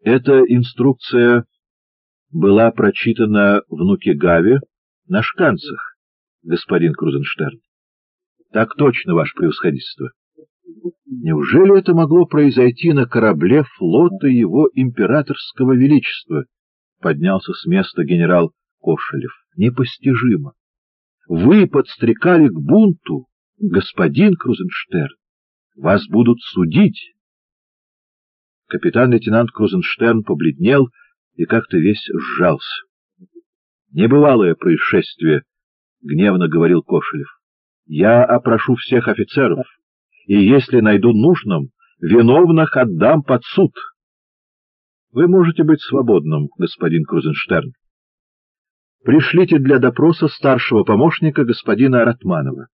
Эта инструкция была прочитана в Нукигаве на шканцах, господин Крузенштерн. Так точно, ваше превосходительство. Неужели это могло произойти на корабле флота его императорского величества? Поднялся с места генерал Кошелев. Непостижимо. Вы подстрекали к бунту, господин Крузенштерн. Вас будут судить. Капитан-лейтенант Крузенштерн побледнел и как-то весь сжался. Небывалое происшествие, — гневно говорил Кошелев. Я опрошу всех офицеров, и если найду нужным, виновных отдам под суд. Вы можете быть свободным, господин Крузенштерн. Пришлите для допроса старшего помощника господина Ратманова.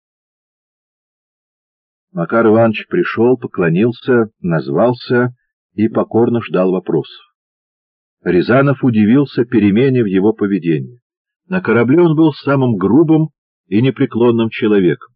Макар Иванович пришел, поклонился, назвался и покорно ждал вопросов. Рязанов удивился перемене в его поведении. На корабле он был самым грубым и непреклонным человеком.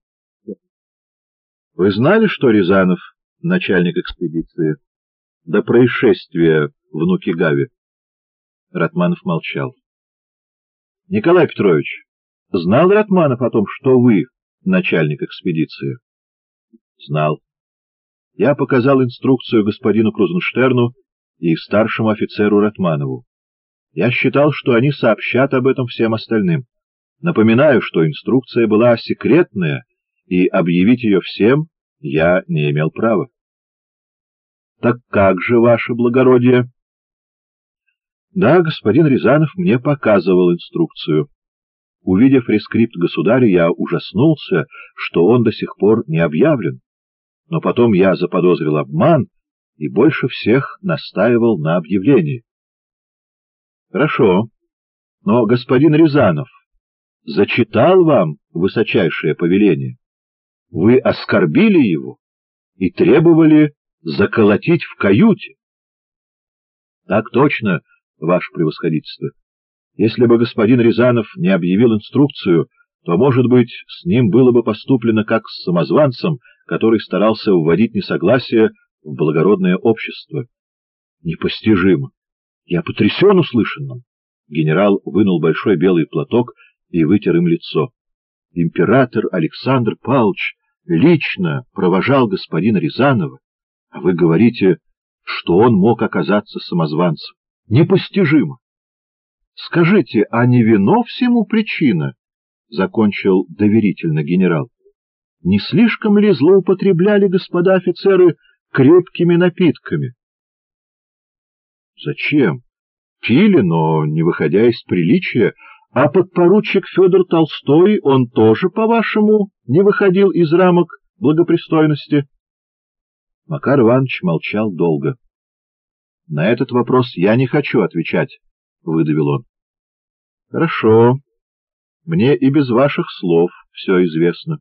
— Вы знали, что Рязанов — начальник экспедиции? До происшествия в Нукигаве. Ратманов молчал. — Николай Петрович, знал Ратманов о том, что вы начальник экспедиции? — Знал. Я показал инструкцию господину Крузенштерну и старшему офицеру Ратманову. Я считал, что они сообщат об этом всем остальным. Напоминаю, что инструкция была секретная, и объявить ее всем я не имел права. — Так как же, ваше благородие? — Да, господин Рязанов мне показывал инструкцию. Увидев рескрипт государя, я ужаснулся, что он до сих пор не объявлен. Но потом я заподозрил обман и больше всех настаивал на объявлении. — Хорошо, но господин Рязанов зачитал вам высочайшее повеление. Вы оскорбили его и требовали заколотить в каюте. — Так точно, ваше превосходительство. Если бы господин Рязанов не объявил инструкцию, то, может быть, с ним было бы поступлено как с самозванцем, который старался вводить несогласие в благородное общество. Непостижимо. Я потрясен услышанным. Генерал вынул большой белый платок и вытер им лицо. Император Александр Павлович лично провожал господина Рязанова, а вы говорите, что он мог оказаться самозванцем. Непостижимо. Скажите, а не вино всему причина? — закончил доверительно генерал. — Не слишком ли злоупотребляли господа офицеры крепкими напитками? — Зачем? Пили, но не выходя из приличия. А подпоручик Федор Толстой, он тоже, по-вашему, не выходил из рамок благопристойности? Макар Иванович молчал долго. — На этот вопрос я не хочу отвечать, — выдавил он. — Хорошо. Мне и без ваших слов все известно.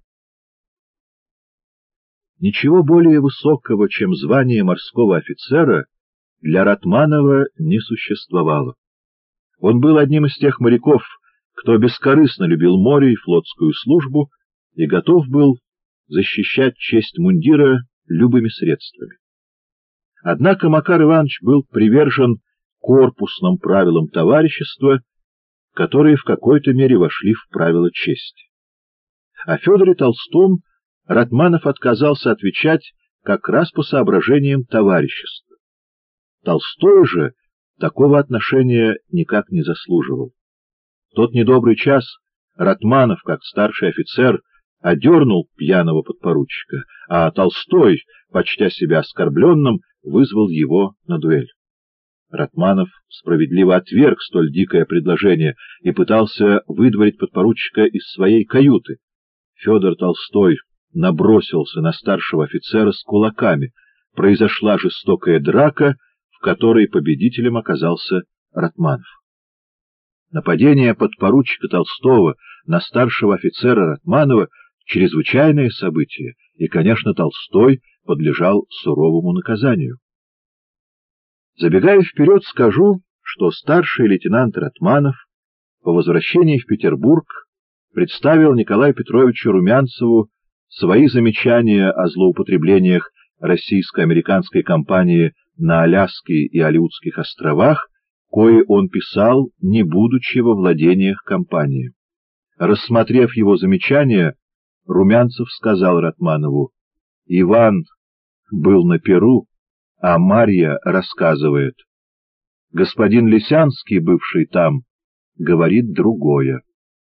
Ничего более высокого, чем звание морского офицера, для Ратманова не существовало. Он был одним из тех моряков, кто бескорыстно любил море и флотскую службу и готов был защищать честь мундира любыми средствами. Однако Макар Иванович был привержен корпусным правилам товарищества, которые в какой-то мере вошли в правила чести. О Федоре Толстом Ратманов отказался отвечать как раз по соображениям товарищества. Толстой же такого отношения никак не заслуживал. В тот недобрый час Ратманов, как старший офицер, одернул пьяного подпоручика, а Толстой, почтя себя оскорбленным, вызвал его на дуэль. Ратманов справедливо отверг столь дикое предложение и пытался выдворить подпоручика из своей каюты. Федор Толстой набросился на старшего офицера с кулаками. Произошла жестокая драка, в которой победителем оказался Ратманов. Нападение подпоручика Толстого на старшего офицера Ратманова — чрезвычайное событие, и, конечно, Толстой подлежал суровому наказанию. Забегая вперед, скажу, что старший лейтенант Ратманов по возвращении в Петербург представил Николаю Петровичу Румянцеву свои замечания о злоупотреблениях российско-американской компании на Аляске и Алеутских островах, кое он писал, не будучи во владениях компании. Рассмотрев его замечание, Румянцев сказал Ратманову: «Иван был на Перу, а Марья рассказывает. Господин Лисянский, бывший там, говорит другое».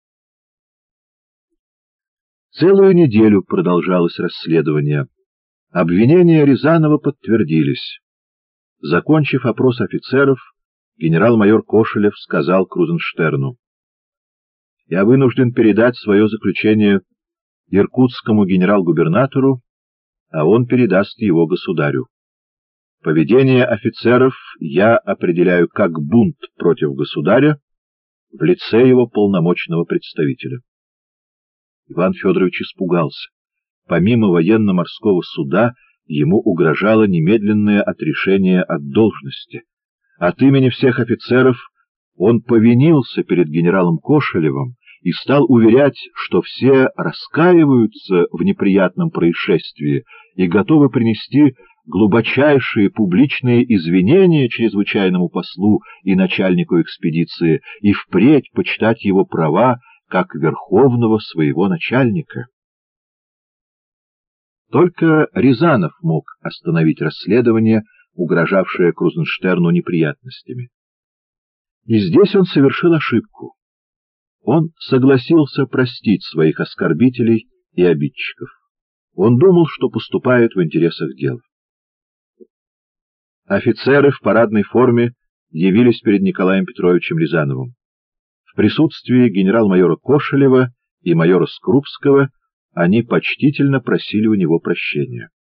Целую неделю продолжалось расследование. Обвинения Рязанова подтвердились. Закончив опрос офицеров, генерал-майор Кошелев сказал Крузенштерну: «Я вынужден передать свое заключение иркутскому генерал-губернатору, а он передаст его государю. Поведение офицеров я определяю как бунт против государя в лице его полномочного представителя». Иван Федорович испугался. Помимо военно-морского суда ему угрожало немедленное отрешение от должности. От имени всех офицеров он повинился перед генералом Кошелевым и стал уверять, что все раскаиваются в неприятном происшествии и готовы принести глубочайшие публичные извинения чрезвычайному послу и начальнику экспедиции и впредь почитать его права как верховного своего начальника. Только Рязанов мог остановить расследование, угрожавшее Крузенштерну неприятностями. И здесь он совершил ошибку. Он согласился простить своих оскорбителей и обидчиков. Он думал, что поступает в интересах дела. Офицеры в парадной форме явились перед Николаем Петровичем Рязановым. В присутствии генерал-майора Кошелева и майора Скрупского они почтительно просили у него прощения.